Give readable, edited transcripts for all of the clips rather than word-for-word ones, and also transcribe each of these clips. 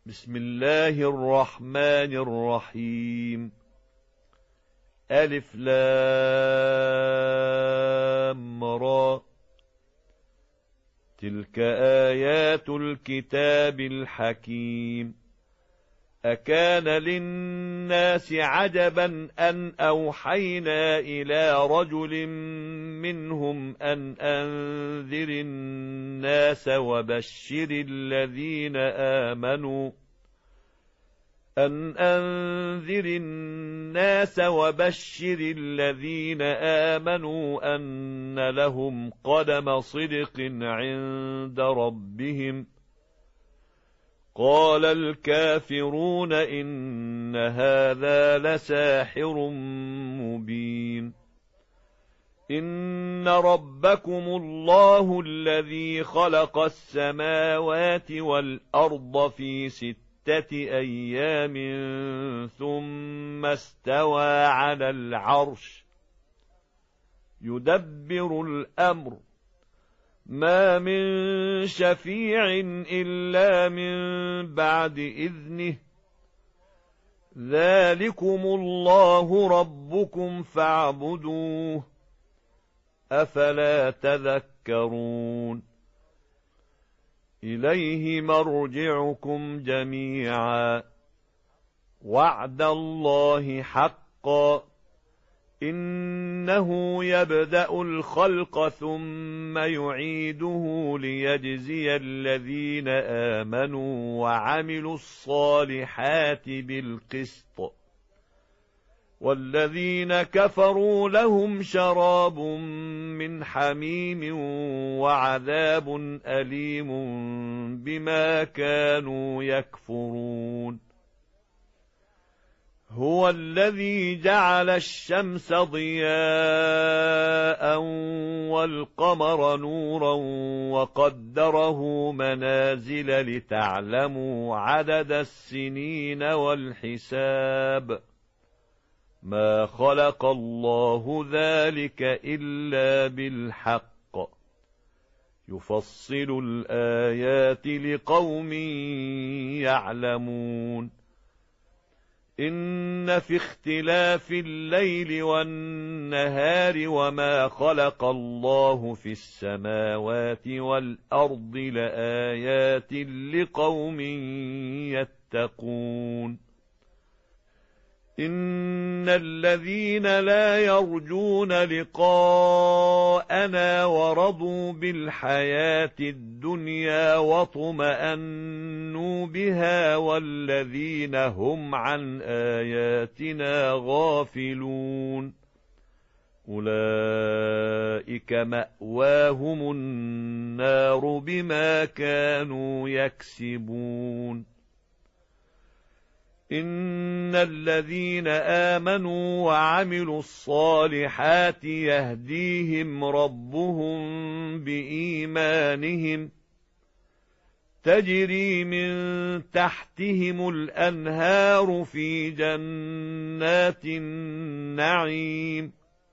بسم الله الرحمن الرحيم. ألف لام را. تلك آيات الكتاب الحكيم. أكان للناس عجبا أن أوحينا إلى رجل منهم أن أنذر الناس وبشر الذين آمنوا أن لهم قدم صدق عند ربهم. قال الكافرون إن هذا لساحر مبين. إن ربكم الله الذي خلق السماوات والأرض في 6 أيام ثم استوى على العرش يدبر الأمر ما من شفيع إلا من بعد إذنه. ذلكم الله ربكم فاعبدوه أفلا تذكرون. إليه مرجعكم جميعا وعد الله حقا. إنه يبدأ الخلق ثم يعيده ليجزي الذين آمنوا وعملوا الصالحات بالقسط. والذين كفروا لهم شراب من حميم وعذاب أليم بما كانوا يكفرون. هو الذي جعل الشمس ضياء والقمر نورا وقدره منازل لتعلموا عدد السنين والحساب. ما خلق الله ذلك إلا بالحق يفصل الآيات لقوم يعلمون. إن في اختلاف الليل والنهار وما خلق الله في السماوات والأرض لآيات لقوم يتقون. إن الذين لا يرجون لقاءنا ورضوا بالحياة الدنيا واطمأنوا بها والذين هم عن آياتنا غافلون أولئك مأواهم النار بما كانوا يكسبون. إن الذين آمنوا وعملوا الصالحات يهديهم ربهم بإيمانهم تجري من تحتهم الأنهار في جنات النعيم.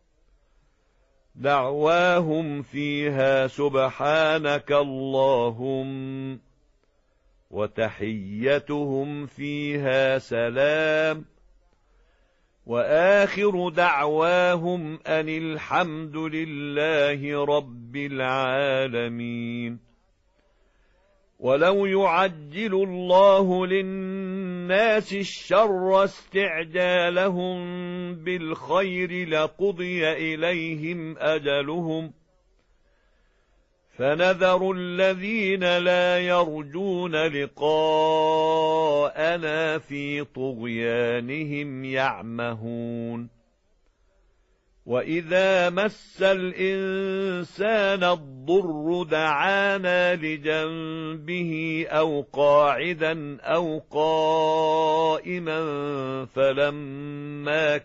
دعواهم فيها سبحانك اللهم وتحيتهم فيها سلام وآخر دعواهم أن الحمد لله رب العالمين. ولو يعجل الله للناس الشر استعجالهم بالخير لقضي إليهم أجلهم فنذر الذين لا يرجون لقاءنا في طغيانهم يعمهون. وإذا مس الإنسان الضر دعانا لجنبه أو قاعدا أو قائما فلما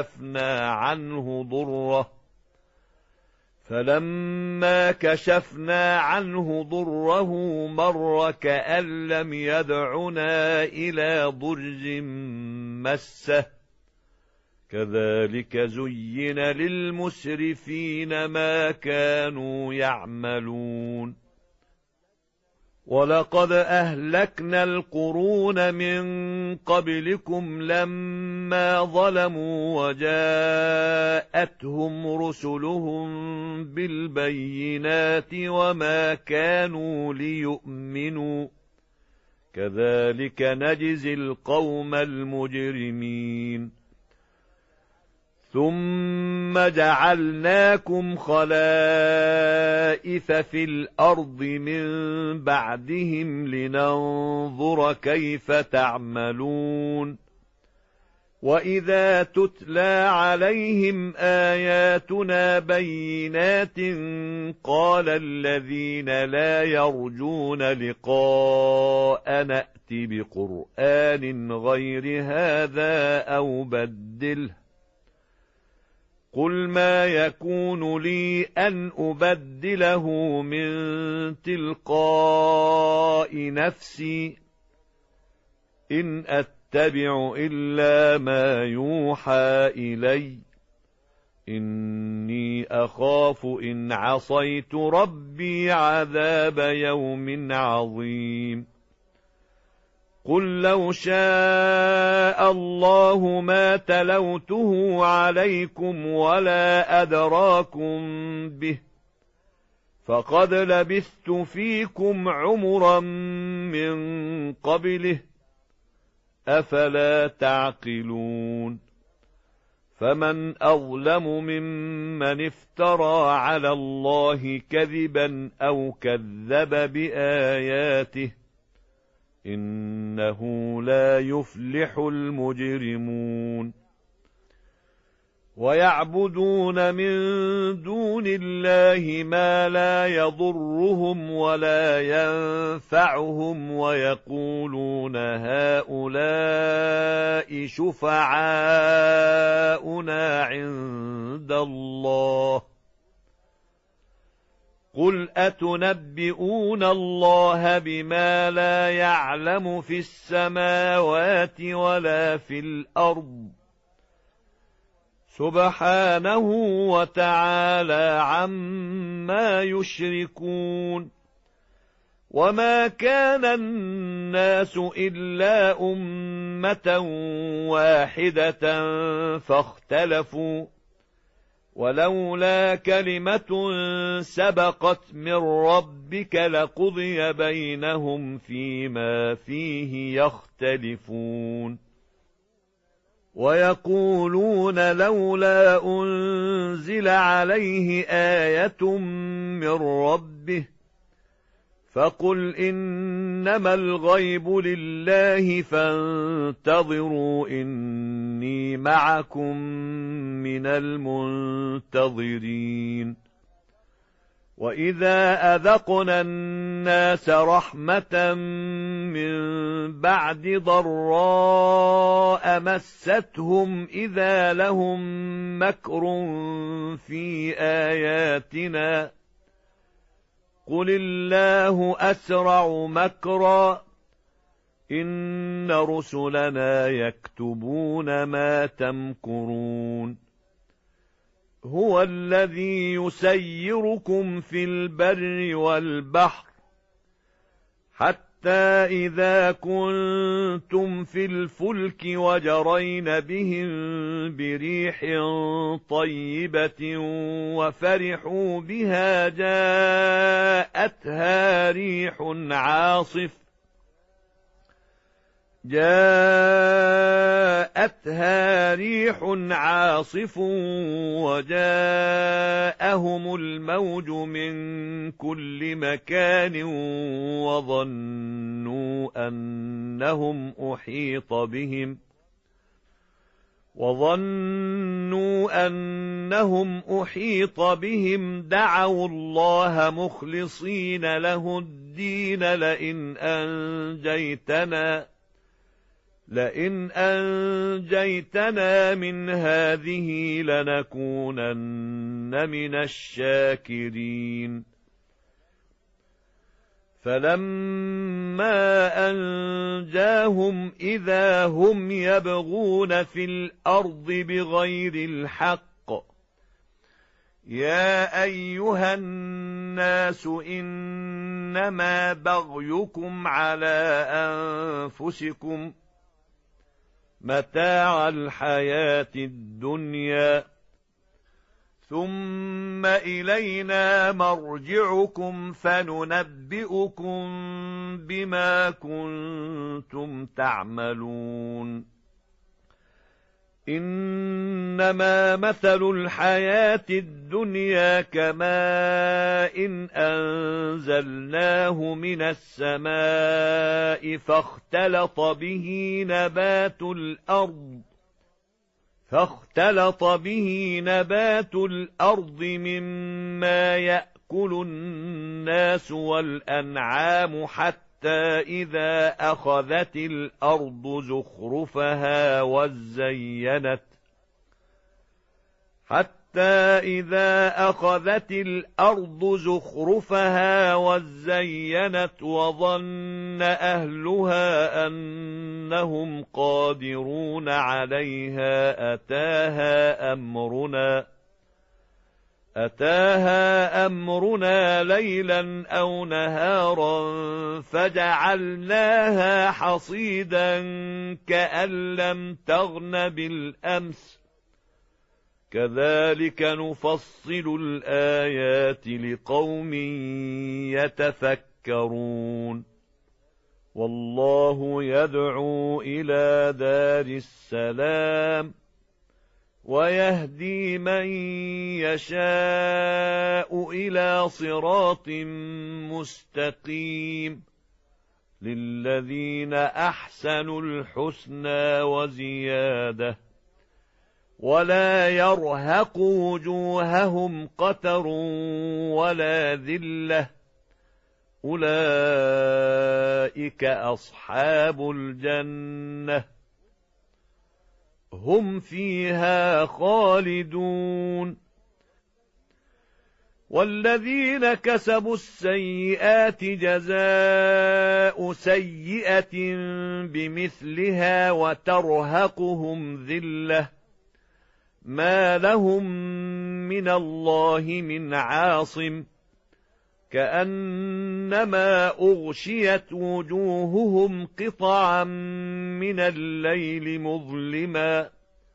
كشفنا عنه ضره مر كأن لم يدعنا إلى ضر مسه. كذلك زين للمسرفين ما كانوا يعملون. ولقد أهلكنا القرون من قبلكم لما ظلموا وجاءتهم رسلهم بالبينات وما كانوا ليؤمنوا كذلك نجزي القوم المجرمين ثم جعلناكم خلائف في الأرض من بعدهم لننظر كيف تعملون وإذا تتلى عليهم آياتنا بينات قال الذين لا يرجون لقاء نأت بقرآن غير هذا أو بدله قل ما يكون لي أن أبدله من تلقاء نفسي إن أتبع إلا ما يوحى إلي إني أخاف إن عصيت ربي عذاب يوم عظيم قل لو شاء الله ما تلوته عليكم ولا أدراكم به فقد لبثت فيكم عمرا من قبله أفلا تعقلون فمن أظلم ممن افترى على الله كذبا أو كذب بآياته إنه لا يفلح المجرمون ويعبدون من دون الله ما لا يضرهم ولا ينفعهم ويقولون هؤلاء شفعاؤنا عند الله قل أتنبئون الله بما لا يعلم في السماوات ولا في الأرض سبحانه وتعالى عما يشركون وما كان الناس إلا أمة واحدة فاختلفوا ولولا كلمة سبقت من ربك لقضي بينهم فيما فيه يختلفون ويقولون لولا أنزل عليه آية من ربه فقل إنما الغيب لله فانتظروا إني معكم من المنتظرين وإذا أذقنا الناس رحمة من بعد ضراء مستهم إذا لهم مكر في آياتنا قل الله أسرع مكرا إن رسلنا يكتبون ما تمكرون هو الذي يسيركم في البر والبحر حتى إذا كنتم في الفلك وجرين بهم بريح طيبة وفرحوا بها جاءتها ريح عاصف وجاءهم الموج من كل مكان وظنوا أنهم أحيط بهم دعوا الله مخلصين له الدين لئن أنجيتنا من هذه لنكونن من الشاكرين فلما أنجاهم إذا هم يبغون في الأرض بغير الحق يا أيها الناس إنما بغيكم على أنفسكم متاع الحياة الدنيا ثم إلينا مرجعكم فننبئكم بما كنتم تعملون إنما مثل الحياة الدنيا كماء إن أنزلناه من السماء فاختلط به نبات الأرض مما يأكل الناس والأنعام حتى إذا أخذت الأرض زخرفها وزينت وظن أهلها أنهم قادرون عليها أتاها أمرنا ليلا أو نهارا فجعلناها حصيدا كأن لم تغن بالأمس كذلك نفصل الآيات لقوم يتفكرون والله يدعو إلى دار السلام ويهدي من يشاء إلى صراط مستقيم للذين أحسنوا الحسنى وزيادة ولا يرهق وجوههم قتر ولا ذلة أولئك أصحاب الجنة هم فيها خالدون والذين كسبوا السيئات جزاء سيئة بمثلها وترهقهم ذلة ما لهم من الله من عاصم كأنما أغشيت وجوههم قطعا من الليل مظلما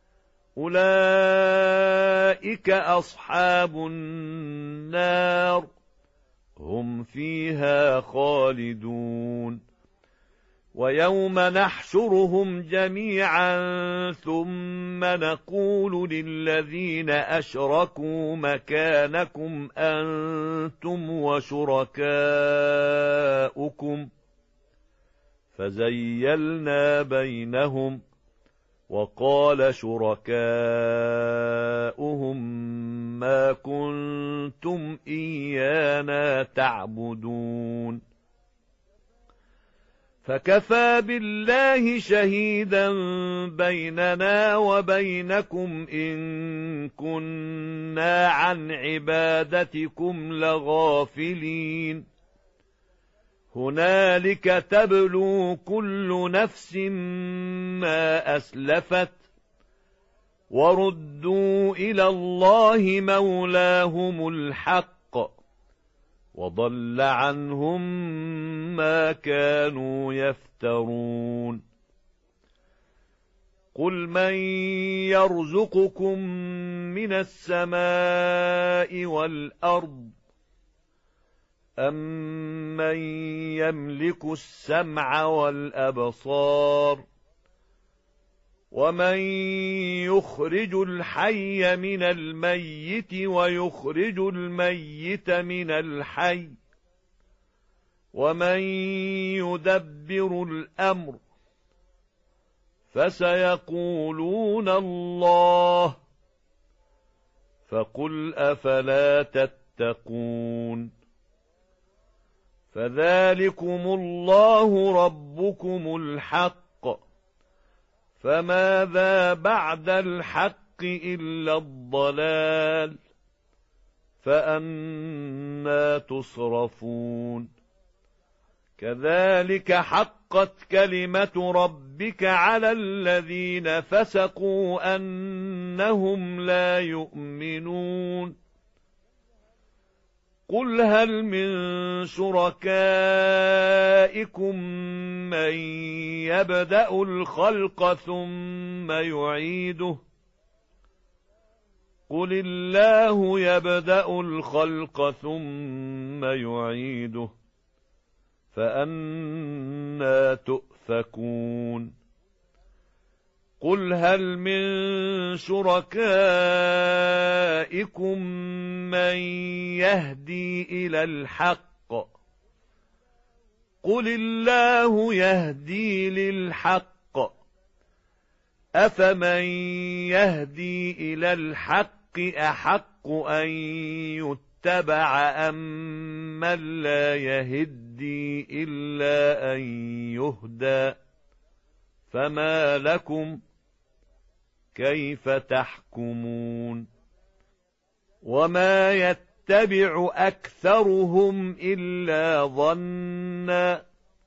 أولئك أصحاب النار هم فيها خالدون ويوم نحشرهم جميعا ثم نقول للذين أشركوا مكانكم أنتم وشركاؤكم فزيلنا بينهم وقال شركاؤهم ما كنتم إيانا تعبدون فكفى بالله شهيدا بيننا وبينكم إن كنا عن عبادتكم لغافلين هنالك تبلو كل نفس ما أسلفت وردوا إلى الله مولاهم الحق وضل عنهم ما كانوا يفترون قل من يرزقكم من السماء والأرض أمن يملك السمع والأبصار ومن يخرج الحي من الميت ويخرج الميت من الحي ومن يدبر الأمر فسيقولون الله فقل أفلا تتقون فذلكم الله ربكم الحق فماذا بعد الحق إلا الضلال فأنى تصرفون كذلك حقت كلمة ربك على الذين فسقوا أنهم لا يؤمنون قل هل من شركائكم من يبدأ الخلق ثم يعيده قل الله يبدأ الخلق ثم يعيده فأنى تؤفكون قل هل من شركائكم من يهدي إلى الحق قل الله يهدي للحق أفمن يهدي إلى الحق أحق أن يتبع أم من لا يهدي إلا أن يهدى فما لكم كيف تحكمون وما يتبع أكثرهم إلا ظنا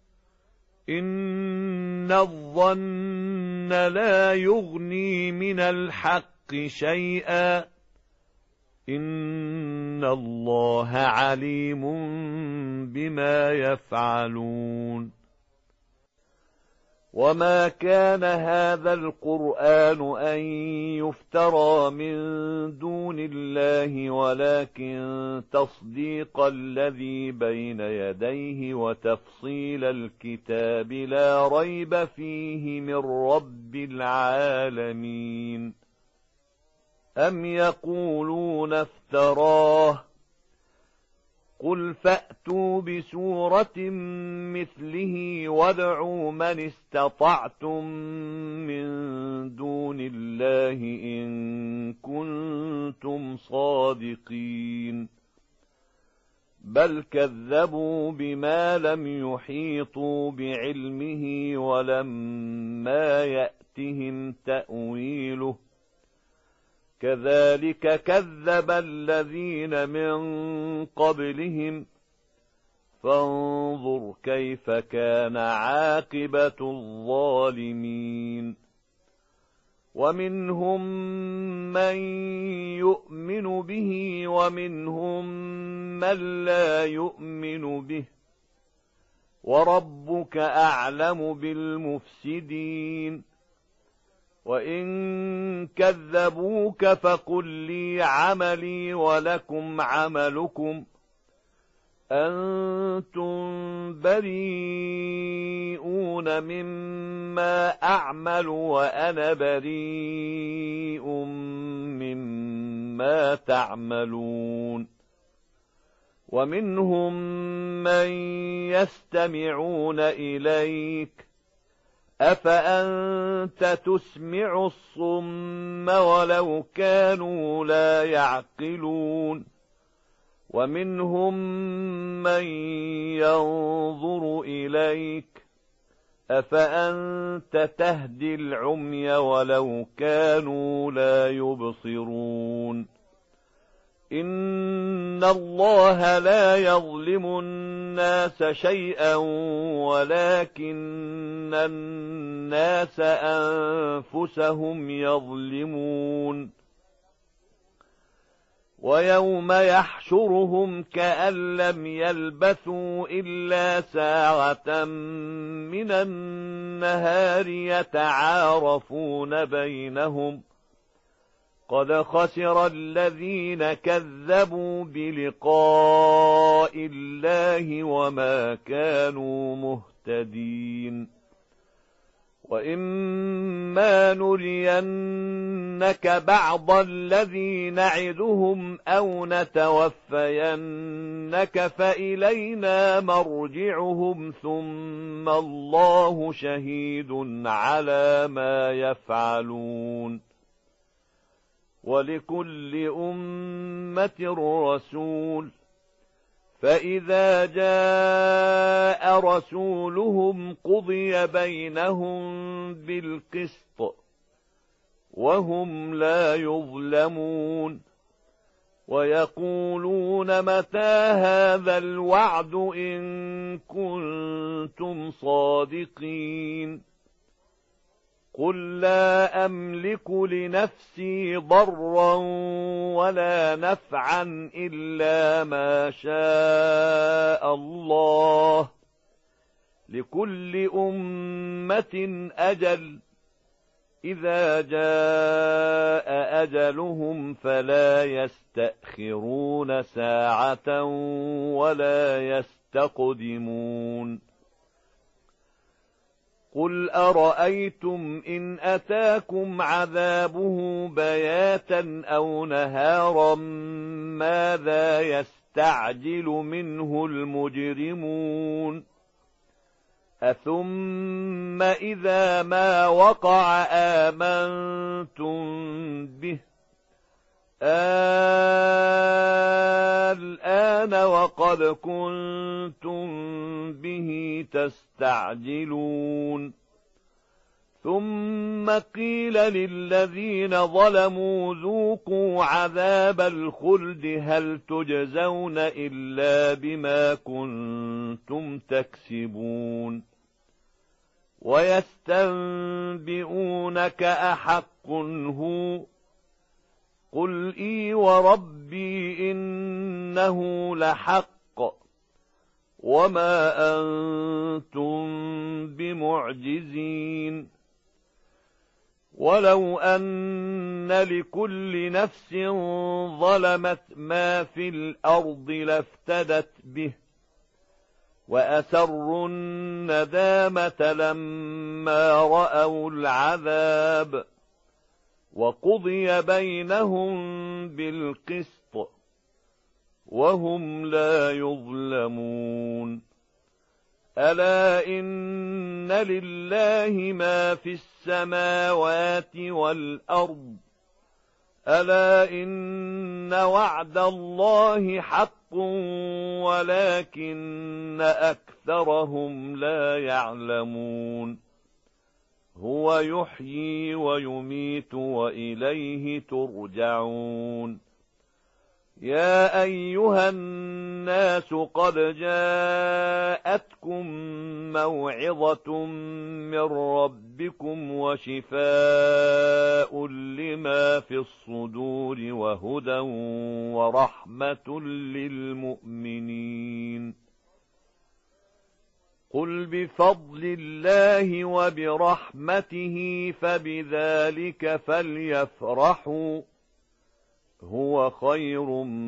إن الظن لا يغني من الحق شيئا إن الله عليم بما يفعلون وما كان هذا القرآن أن يفترى من دون الله ولكن تصديق الذي بين يديه وتفصيل الكتاب لا ريب فيه من رب العالمين أم يقولون افتراه قل فأتوا بسورة مثله وادعوا من استطعتم من دون الله إن كنتم صادقين بل كذبوا بما لم يحيطوا بعلمه ولما يأتهم تأويله كذلك كذب الذين من قبلهم فانظر كيف كان عاقبة الظالمين ومنهم من يؤمن به ومنهم من لا يؤمن به وربك أعلم بالمفسدين وإن كذبوك فقل لي عملي ولكم عملكم أنتم بريئون مما أعمل وأنا بريء مما تعملون ومنهم من يستمعون إليك أفأنت تسمع الصم ولو كانوا لا يعقلون ومنهم من ينظر إليك أفأنت تهدي العمي ولو كانوا لا يبصرون إن الله لا يظلم الناس شيئا ولكن الناس أنفسهم يظلمون ويوم يحشرهم كأن لم يلبثوا إلا ساعة من النهار يتعارفون بينهم قد خسر الذين كذبوا بلقاء الله وما كانوا مهتدين وإما نرينك بعض الذي نعدهم أو نتوفينك فإلينا مرجعهم ثم الله شهيد على ما يفعلون ولكل أمة رسول فإذا جاء رسولهم قضي بينهم بالقسط وهم لا يظلمون ويقولون متى هذا الوعد إن كنتم صادقين قل لا أملك لنفسي ضرا ولا نفعا إلا ما شاء الله، لكل أمة أجل، إذا جاء أجلهم فلا يستأخرون ساعة ولا يستقدمون. قل أرأيتم إن أتاكم عذابه بياتا أو نهارا ماذا يستعجل منه المجرمون؟ أثم إذا ما وقع آمنتم به؟ الآن وقد كنتم به تستعجلون. ثم قيل للذين ظلموا ذوقوا عذاب الخلد هل تجزون إلا بما كنتم تكسبون. ويستنبئونك أحق هو؟ قل إي وربي إنه لحق وما أنتم بمعجزين. ولو أن لكل نفس ظلمت ما في الأرض لافتدت به، وأسروا الندامة لما رأوا العذاب، وقضي بينهم بالقسط وهم لا يظلمون. ألا إن لله ما في السماوات والأرض، ألا إن وعد الله حق ولكن أكثرهم لا يعلمون. هو يحيي ويميت وإليه ترجعون. يا أيها الناس قد جاءتكم موعظة من ربكم وشفاء لما في الصدور وهدى ورحمة للمؤمنين. قل بفضل الله وبرحمته فبذلك فليفرحوا هو خير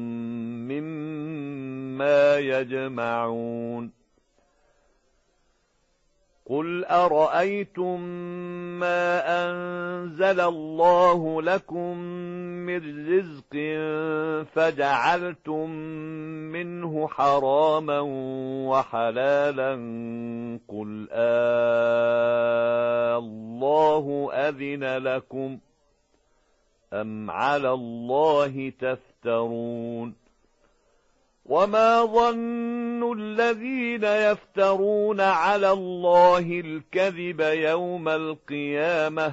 مما يجمعون. قل أرأيتم ما أنزل الله لكم من رزق فجعلتم منه حراما وحلالا قل الله أذن لكم أم على الله تفترون؟ وما ظن الذين يفترون على الله الكذب يوم القيامة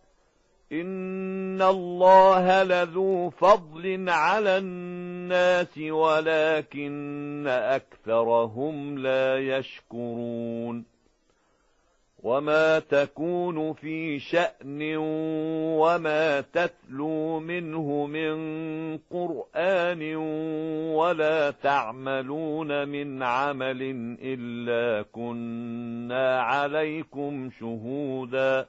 إن الله لذو فضل على الناس ولكن أكثرهم لا يشكرون. وما تكون في شأن وما تتلو منه من قرآن ولا تعملون من عمل إلا كنا عليكم شهودا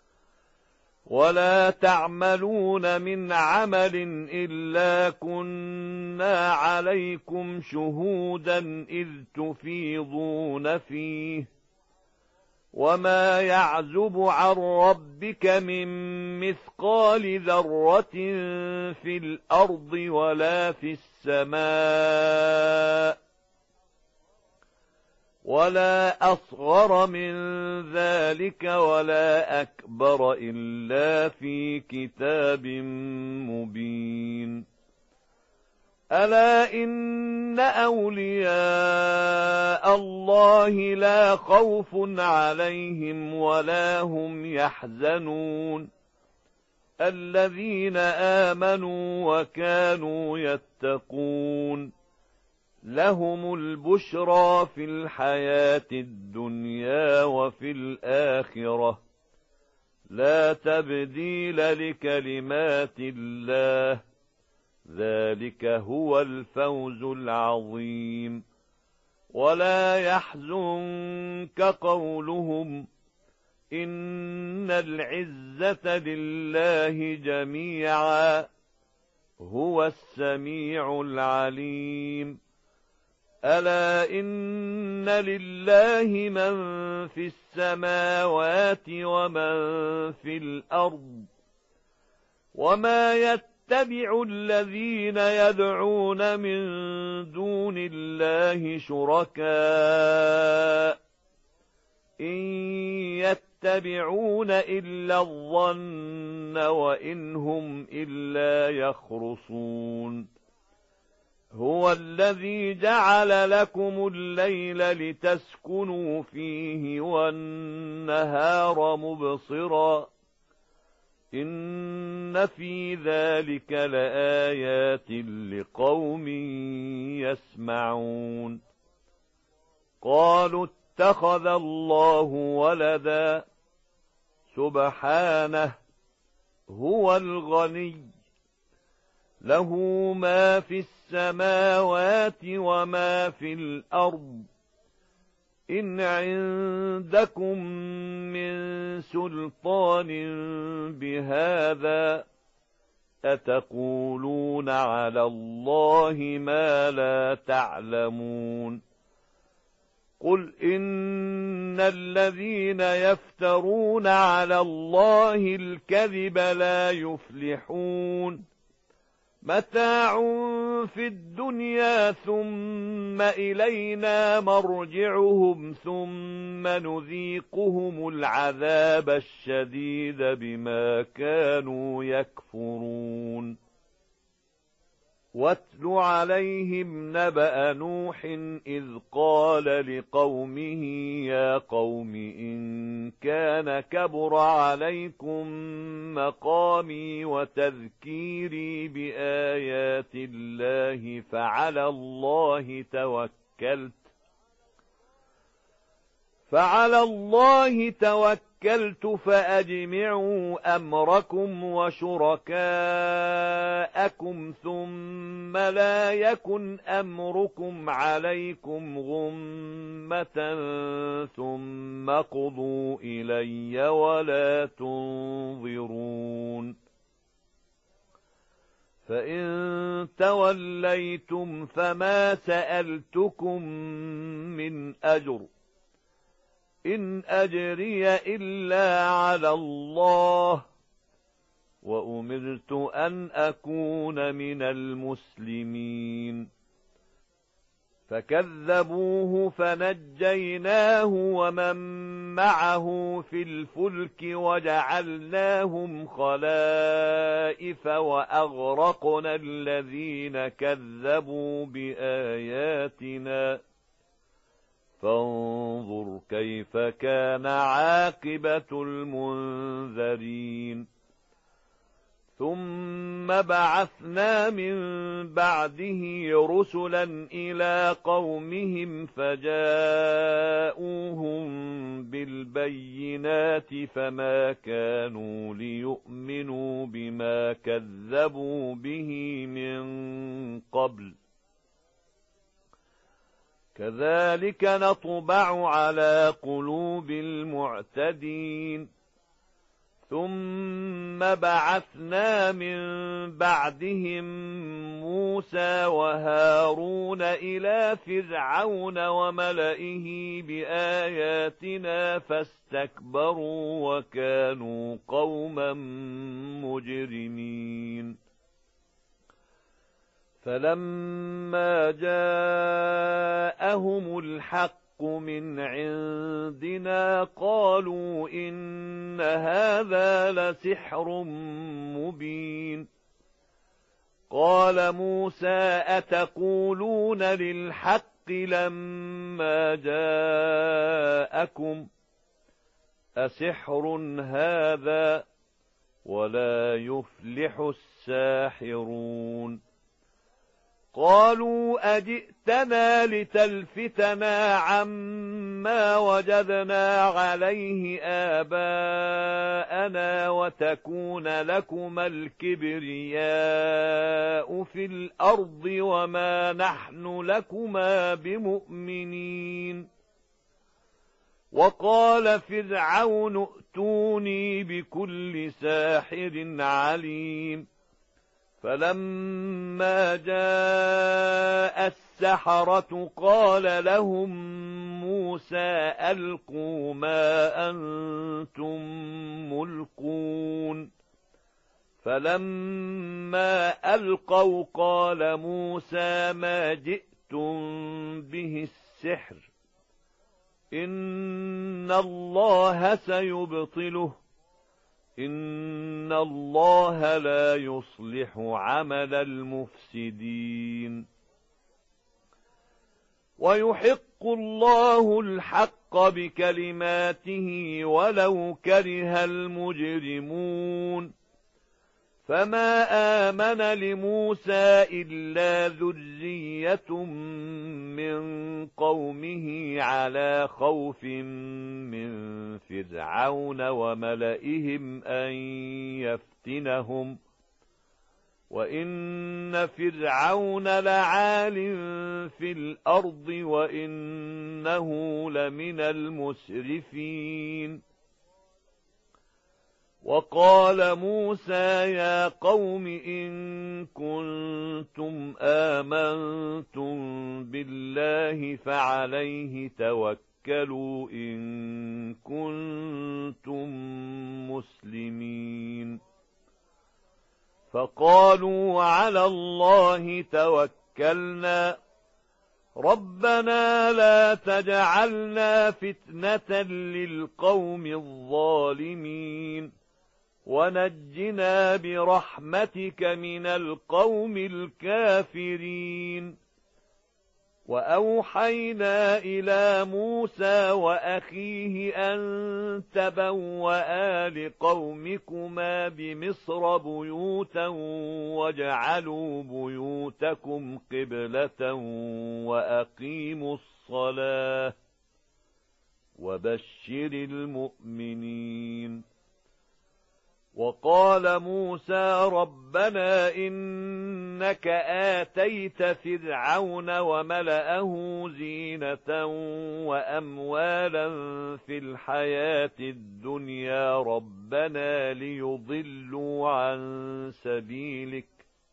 إذ تفيضون فيه وما يعزب عن ربك من مثقال ذرة في الأرض ولا في السماء ولا أصغر من ذلك ولا أكبر إلا في كتاب مبين. ألا إن أولياء الله لا خوف عليهم ولا هم يحزنون الذين آمنوا وكانوا يتقون لهم البشرى في الحياة الدنيا وفي الآخرة لا تبديل لكلمات الله، ذلك هو الفوز العظيم. ولا يحزنك قولهم، إن العزة لله جميعا، هو السميع العليم. ألا إن لله من في السماوات ومن في الأرض، وما يتبع الذين يدعون من دون الله شركاء إن يتبعون إلا الظن وإن هم إلا يخرصون. هو الذي جعل لكم الليل لتسكنوا فيه والنهار مبصرا، إن في ذلك لآيات لقوم يسمعون. قالوا اتخذ الله ولدا، سبحانه، هو الغني، له ما في السماوات وما في الأرض، إن عندكم من سلطان بهذا، أتقولون على الله ما لا تعلمون. قل إن الذين يفترون على الله الكذب لا يفلحون، متاع في الدنيا ثم إلينا مرجعهم ثم نذيقهم العذاب الشديد بما كانوا يكفرون. واتل عليهم نبأ نوح إذ قال لقومه يا قوم إن كان كبر عليكم مقامي وتذكيري بآيات الله فعلى الله توكلت فأجمعوا أمركم وشركاءكم ثم لا يكن أمركم عليكم غمة ثم قضوا إلي ولا تنظرون. فإن توليتم فما سألتكم من أجر، إن أجري إلا على الله، وأمرت أن أكون من المسلمين. فكذبوه فنجيناه ومن معه في الفلك وجعلناهم خلائف وأغرقنا الذين كذبوا بآياتنا، فانظر كيف كان عاقبة المنذرين. ثم بعثنا من بعده رسلا إلى قومهم فجاءوهم بالبينات فما كانوا ليؤمنوا بما كذبوا به من قبل، كذلك نطبع على قلوب المعتدين. ثم بعثنا من بعدهم موسى وهارون إلى فرعون وملئه بآياتنا فاستكبروا وكانوا قوما مجرمين. فلما جاءهم الحق من عندنا قالوا إن هذا لسحر مبين. قال موسى أتقولون للحق لما جاءكم، أسحر هذا ولا يفلح الساحرون. قالوا أجئتنا لتلفتنا عما وجدنا عليه آباءنا وتكون لكما الكبرياء في الأرض وما نحن لكما بمؤمنين. وقال فرعون ائتوني بكل ساحر عليم. فلما جاء السحرة قال لهم موسى ألقوا ما أنتم ملقون. فلما ألقوا قال موسى ما جئتم به السحر إن الله سيبطله إن الله لا يصلح عمل المفسدين. ويحق الله الحق بكلماته ولو كره المجرمون. فما آمن لموسى إلا ذرية من قومه على خوف من فرعون وملئهم أن يفتنهم وإن فرعون لعال في الأرض وإنه لمن المسرفين. وقال موسى يا قوم إن كنتم آمنتم بالله فعليه توكلوا إن كنتم مسلمين. فقالوا على الله توكلنا ربنا لا تجعلنا فتنة للقوم الظالمين ونجنا برحمتك من القوم الكافرين. وأوحينا إلى موسى وأخيه أن تبوأ لقومكما بمصر بيوتا واجعلوا بيوتكم قبلة وأقيموا الصلاة وبشر المؤمنين. وقال موسى ربنا إنك آتيت فرعون وملأه زينة وأموالا في الحياة الدنيا ربنا ليضلوا عن سبيلك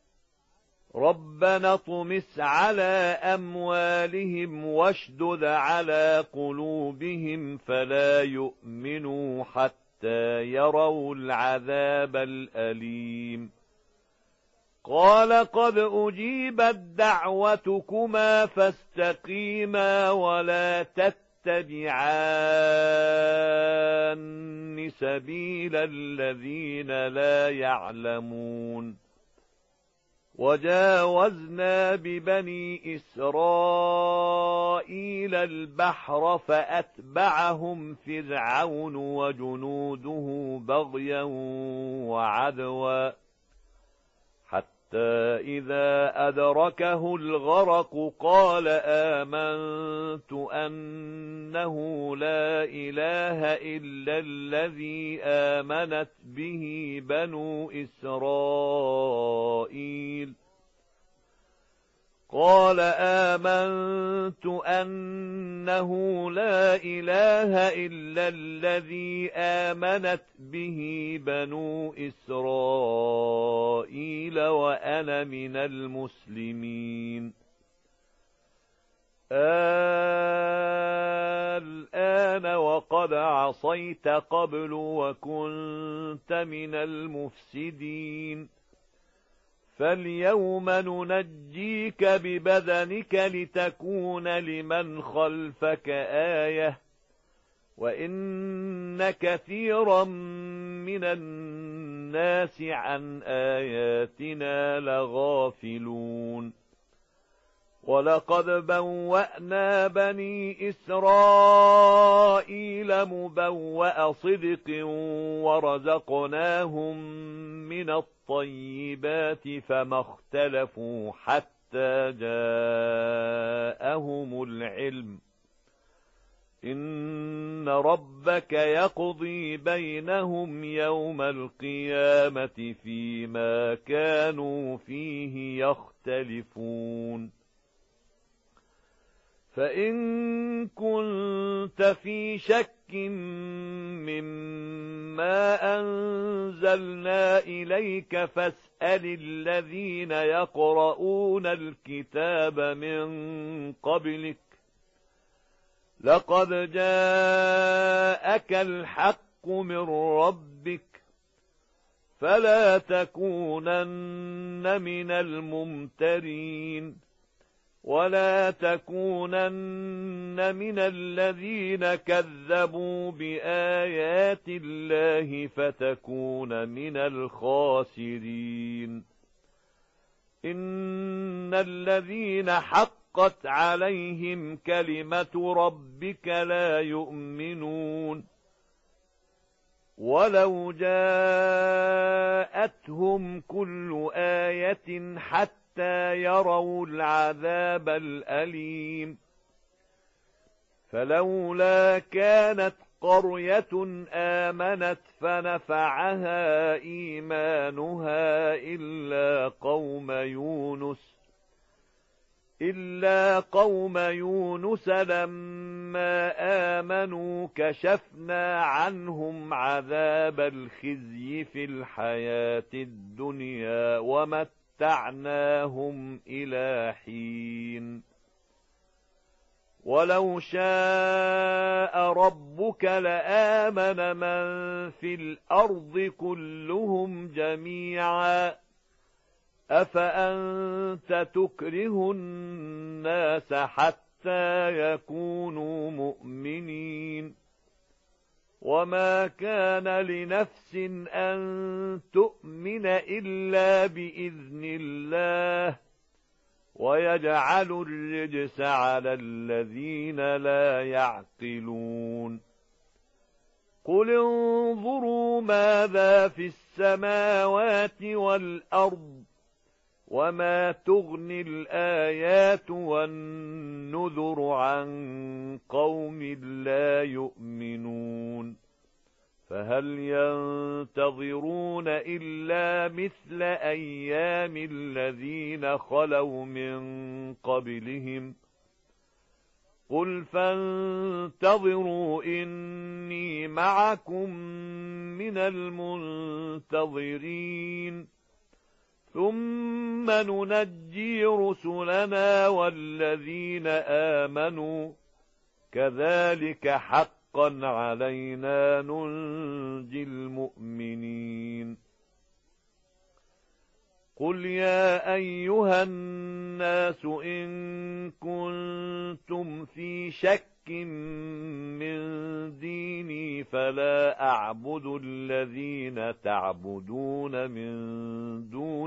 ربنا اطمس على أموالهم واشدد على قلوبهم فلا يؤمنوا حتى يروا العذاب الأليم. قال قد أجيبت دعوتكما فاستقيما ولا تتبعان سبيل الذين لا يعلمون. وجاوزنا ببني إسرائيل البحر فأتبعهم فرعون وجنوده بغيا وعدوا حتى إذا أدركه الغرق قال آمنت أنه لا إله إلا الذي آمنت به بنو إسرائيل قال آمنت أنه لا إله إلا الذي آمنت به بنو إسرائيل وأنا من المسلمين. الآن وقد عصيت قبل وكنت من المفسدين فاليوم ننجيك ببدنك لتكون لمن خلفك آية وإن كثيرا من الناس عن آياتنا لغافلون. ولقد بوأنا بني إسرائيل مبوأ صدق ورزقناهم من الطيبات فما اختلفوا حتى حتى جاءهم العلم إن ربك يقضي بينهم يوم القيامة فيما كانوا فيه يختلفون فإن كنت في شك مما أنزلنا إليك فاسأل الذين يقرؤون الكتاب من قبلك لقد جاءك الحق من ربك فلا تكونن من الممترين ولا تكونن من الذين كذبوا بآيات الله فتكون من الخاسرين إن الذين حقت عليهم كلمة ربك لا يؤمنون ولو جاءتهم كل آية حتى يروا العذاب الأليم فلولا كانت قرية آمنت فنفعها إيمانها إلا قوم يونس لما آمنوا كشفنا عنهم عذاب الخزي في الحياة الدنيا ومتعناهم إلى حين ولو شاء ربك لآمن من في الأرض كلهم جميعا أفأنت تكره الناس حتى يكونوا مؤمنين وما كان لنفس أن تؤمن إلا بإذن الله ويجعل الرجس على الذين لا يعقلون قل انظروا ماذا في السماوات والأرض وما تغني الآيات والنذر عن قوم لا يؤمنون فهل ينتظرون إلا مثل أيام الذين خلوا من قبلهم قل فانتظروا إني معكم من المنتظرين ثم ننجي رسلنا والذين آمنوا كذلك حقا علينا ننجي المؤمنين قل يا أيها الناس إن كنتم في شك من ديني فلا أعبد الذين تعبدون من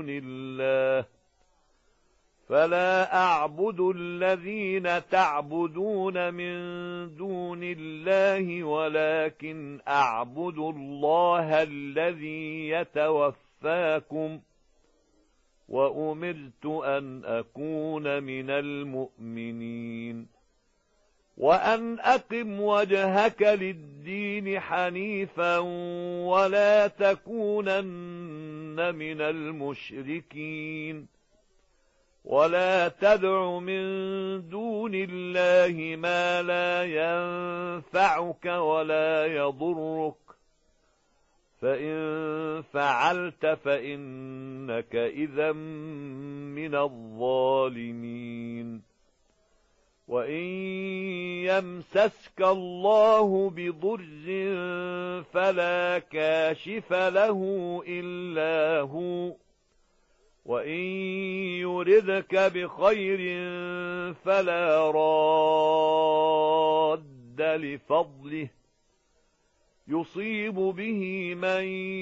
دون الله ولكن أعبد الله الذي يتوفاكم وأمرت أن أكون من المؤمنين وأن أقم وجهك للدين حنيفا ولا تكونن من المشركين ولا تدع من دون الله ما لا ينفعك ولا يضرك فإن فعلت فإنك إذا من الظالمين وإن يمسسك الله بضر فلا كاشف له إلا هو وإن يردك بخير فلا راد لفضله يصيب به من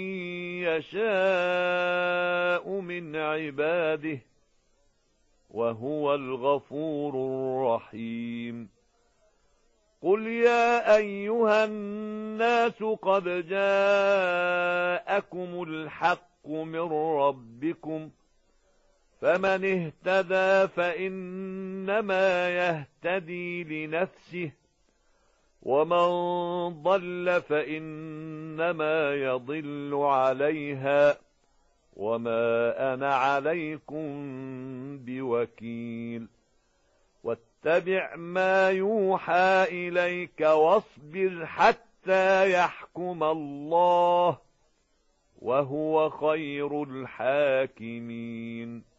يشاء من عباده وهو الغفور الرحيم قل يا أيها الناس قد جاءكم الحق من ربكم فمن اهتدى فإنما يهتدي لنفسه، ومن ضل فإنما يضل عليها، وما أنا عليكم بوكيل. واتبع ما يوحى إليك واصبر حتى يحكم الله، وهو خير الحاكمين.